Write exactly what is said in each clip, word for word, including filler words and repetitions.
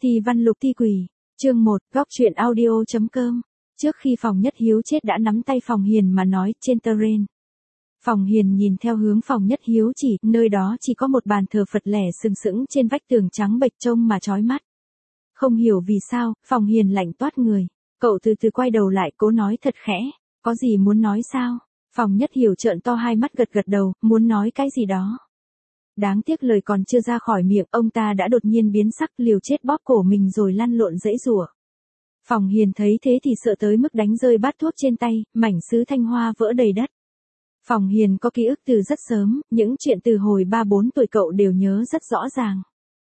Thi văn lục thi quỷ, chương một, góc truyện audio.com. Trước khi Phòng Nhất Hiếu chết đã nắm tay Phòng Hiền mà nói trên terrain. Phòng Hiền nhìn theo hướng Phòng Nhất Hiếu chỉ, nơi đó chỉ có một bàn thờ Phật lẻ sừng sững trên vách tường trắng bệch trông mà chói mắt. Không hiểu vì sao, Phòng Hiền lạnh toát người. Cậu từ từ quay đầu lại cố nói thật khẽ, có gì muốn nói sao? Phòng Nhất Hiếu trợn to hai mắt gật gật đầu, muốn nói cái gì đó. Đáng tiếc lời còn chưa ra khỏi miệng, ông ta đã đột nhiên biến sắc, liều chết bóp cổ mình rồi lăn lộn giãy giụa. Phòng Hiền thấy thế thì sợ tới mức đánh rơi bát thuốc trên tay, mảnh sứ thanh hoa vỡ đầy đất. Phòng Hiền có ký ức từ rất sớm, những chuyện từ hồi ba bốn tuổi cậu đều nhớ rất rõ ràng.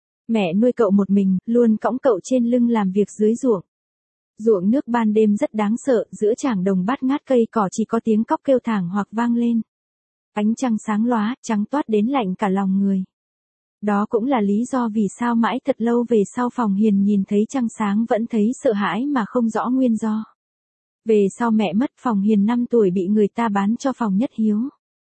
Mẹ nuôi cậu một mình, luôn cõng cậu trên lưng làm việc dưới ruộng. Ruộng nước ban đêm rất đáng sợ, giữa trảng đồng bát ngát cây cỏ chỉ có tiếng cóc kêu thảng hoặc vang lên. Ánh trăng sáng lóa, trắng toát đến lạnh cả lòng người. Đó cũng là lý do vì sao mãi thật lâu về sau Phòng Hiền nhìn thấy trăng sáng vẫn thấy sợ hãi mà không rõ nguyên do. Về sau mẹ mất, Phòng Hiền năm tuổi bị người ta bán cho Phòng Nhất Hiếu.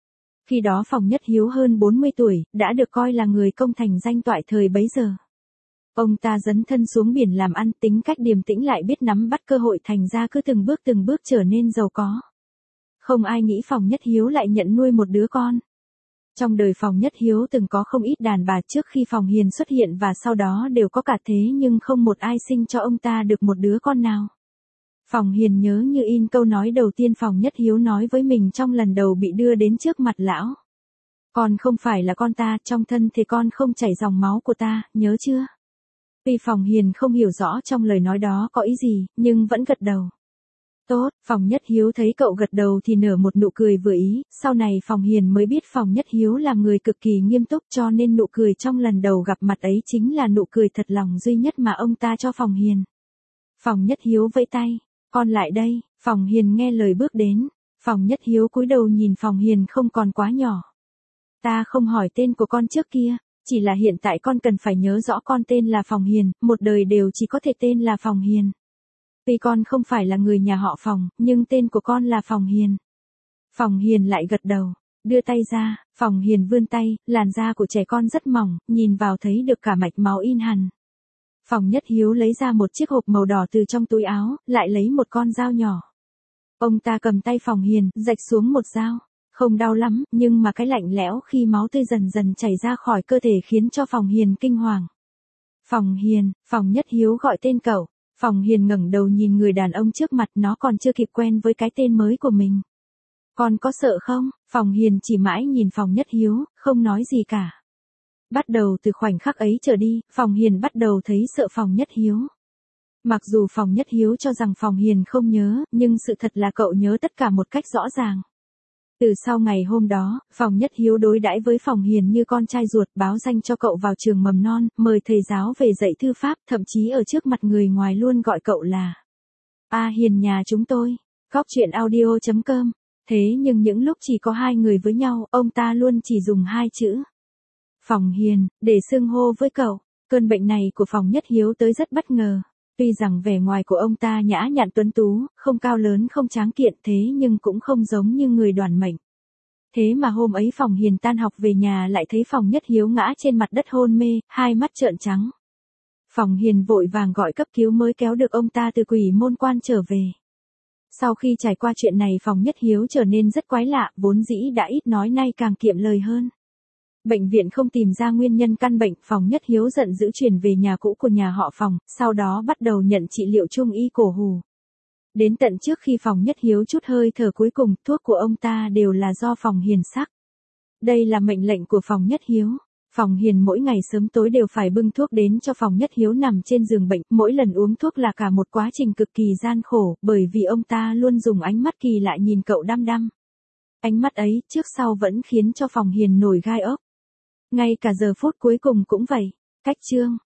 Khi đó Phòng Nhất Hiếu hơn bốn mươi tuổi, đã được coi là người công thành danh toại thời bấy giờ. Ông ta dấn thân xuống biển làm ăn, tính cách điềm tĩnh lại biết nắm bắt cơ hội, thành ra cứ từng bước từng bước trở nên giàu có. Không ai nghĩ Phòng Nhất Hiếu lại nhận nuôi một đứa con. Trong đời Phòng Nhất Hiếu từng có không ít đàn bà trước khi Phòng Hiền xuất hiện và sau đó đều có cả thế nhưng không một ai sinh cho ông ta được một đứa con nào. Phòng Hiền nhớ như in câu nói đầu tiên Phòng Nhất Hiếu nói với mình trong lần đầu bị đưa đến trước mặt lão. Con không phải là con ta, trong thân thì con không chảy dòng máu của ta, nhớ chưa? Tuy Phòng Hiền không hiểu rõ trong lời nói đó có ý gì, nhưng vẫn gật đầu. Tốt, Phòng Nhất Hiếu thấy cậu gật đầu thì nở một nụ cười vừa ý, sau này Phòng Hiền mới biết Phòng Nhất Hiếu là người cực kỳ nghiêm túc cho nên nụ cười trong lần đầu gặp mặt ấy chính là nụ cười thật lòng duy nhất mà ông ta cho Phòng Hiền. Phòng Nhất Hiếu vẫy tay, con lại đây, Phòng Hiền nghe lời bước đến, Phòng Nhất Hiếu cúi đầu nhìn Phòng Hiền không còn quá nhỏ. Ta không hỏi tên của con trước kia, chỉ là hiện tại con cần phải nhớ rõ con tên là Phòng Hiền, một đời đều chỉ có thể tên là Phòng Hiền. Tuy con không phải là người nhà họ Phòng, nhưng tên của con là Phòng Hiền. Phòng Hiền lại gật đầu, đưa tay ra, Phòng Hiền vươn tay, làn da của trẻ con rất mỏng, nhìn vào thấy được cả mạch máu in hằn. Phòng Nhất Hiếu lấy ra một chiếc hộp màu đỏ từ trong túi áo, lại lấy một con dao nhỏ. Ông ta cầm tay Phòng Hiền, rạch xuống một dao. Không đau lắm, nhưng mà cái lạnh lẽo khi máu tươi dần dần chảy ra khỏi cơ thể khiến cho Phòng Hiền kinh hoàng. Phòng Hiền, Phòng Nhất Hiếu gọi tên cậu. Phòng Hiền ngẩng đầu nhìn người đàn ông trước mặt, nó còn chưa kịp quen với cái tên mới của mình. Con có sợ không? Phòng Hiền chỉ mãi nhìn Phòng Nhất Hiếu, không nói gì cả. Bắt đầu từ khoảnh khắc ấy trở đi, Phòng Hiền bắt đầu thấy sợ Phòng Nhất Hiếu. Mặc dù Phòng Nhất Hiếu cho rằng Phòng Hiền không nhớ, nhưng sự thật là cậu nhớ tất cả một cách rõ ràng. Từ sau ngày hôm đó, Phòng Nhất Hiếu đối đãi với Phòng Hiền như con trai ruột, báo danh cho cậu vào trường mầm non, mời thầy giáo về dạy thư pháp, thậm chí ở trước mặt người ngoài luôn gọi cậu là A Hiền nhà chúng tôi. Góc truyện audio.com. Thế nhưng những lúc chỉ có hai người với nhau, ông ta luôn chỉ dùng hai chữ Phòng Hiền để xưng hô với cậu. Cơn bệnh này của Phòng Nhất Hiếu tới rất bất ngờ. Tuy rằng vẻ ngoài của ông ta nhã nhặn tuấn tú, không cao lớn không tráng kiện thế nhưng cũng không giống như người đoản mệnh. Thế mà hôm ấy Phòng Hiền tan học về nhà lại thấy Phòng Nhất Hiếu ngã trên mặt đất hôn mê, hai mắt trợn trắng. Phòng Hiền vội vàng gọi cấp cứu mới kéo được ông ta từ quỷ môn quan trở về. Sau khi trải qua chuyện này Phòng Nhất Hiếu trở nên rất quái lạ, vốn dĩ đã ít nói nay càng kiệm lời hơn. Bệnh viện không tìm ra nguyên nhân căn bệnh, Phòng Nhất Hiếu giận dữ chuyển về nhà cũ của nhà họ Phòng, sau đó bắt đầu nhận trị liệu trung y cổ hủ. Đến tận trước khi Phòng Nhất Hiếu chút hơi thở cuối cùng, thuốc của ông ta đều là do Phòng Hiền sắc. Đây là mệnh lệnh của Phòng Nhất Hiếu. Phòng Hiền mỗi ngày sớm tối đều phải bưng thuốc đến cho Phòng Nhất Hiếu nằm trên giường bệnh, mỗi lần uống thuốc là cả một quá trình cực kỳ gian khổ, bởi vì ông ta luôn dùng ánh mắt kỳ lạ nhìn cậu đăm đăm. Ánh mắt ấy, trước sau vẫn khiến cho Phòng Hiền nổi gai ốc. Ngay cả giờ phút cuối cùng cũng vậy. Cách chương.